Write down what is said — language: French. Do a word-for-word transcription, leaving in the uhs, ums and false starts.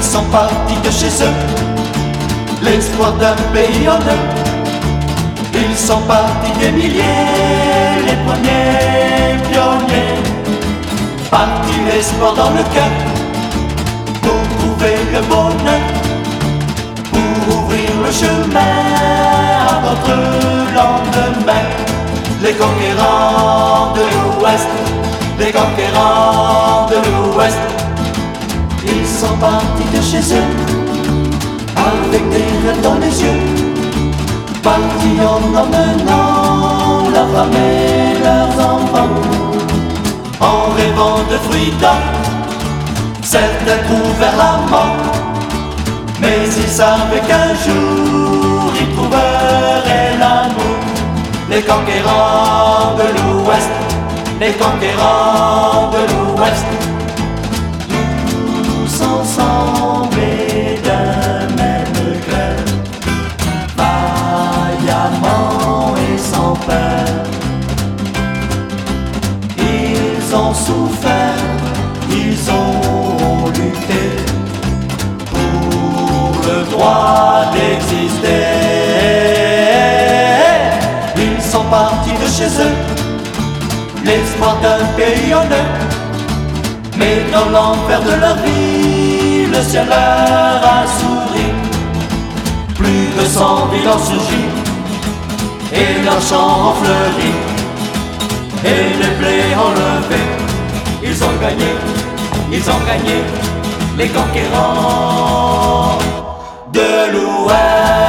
sont partis de chez eux, l'espoir d'un pays en eux. Ils sont partis des milliers, les premiers pionniers, partis l'espoir dans le cœur, pour trouver le bonheur, pour ouvrir le chemin à notre lendemain. Les conquérants de l'Ouest, les conquérants de l'Ouest, ils sont partis de chez eux, avec des rêves dans les yeux, partis en emmenant leurs femmes et leurs enfants, en rêvant de fruits d'or. Certains trouvèrent la mort, mais ils savaient qu'un jour ils trouveraient l'amour. Les conquérants de l'Ouest, les conquérants de l'Ouest, tous ensemble et d'un même cœur, vaillamment et sans peur. Ils ont souffert, ils ont lutté pour le droit d'exister. Ils sont partis de chez eux, l'espoir d'un pays en eux. Mais dans l'enfer de leur vie, le ciel leur a souri. Plus de cent villes ont surgi, et leurs champs ont fleuri, et les blés ont levé. Ils ont gagné, ils ont gagné, les conquérants de l'Ouest.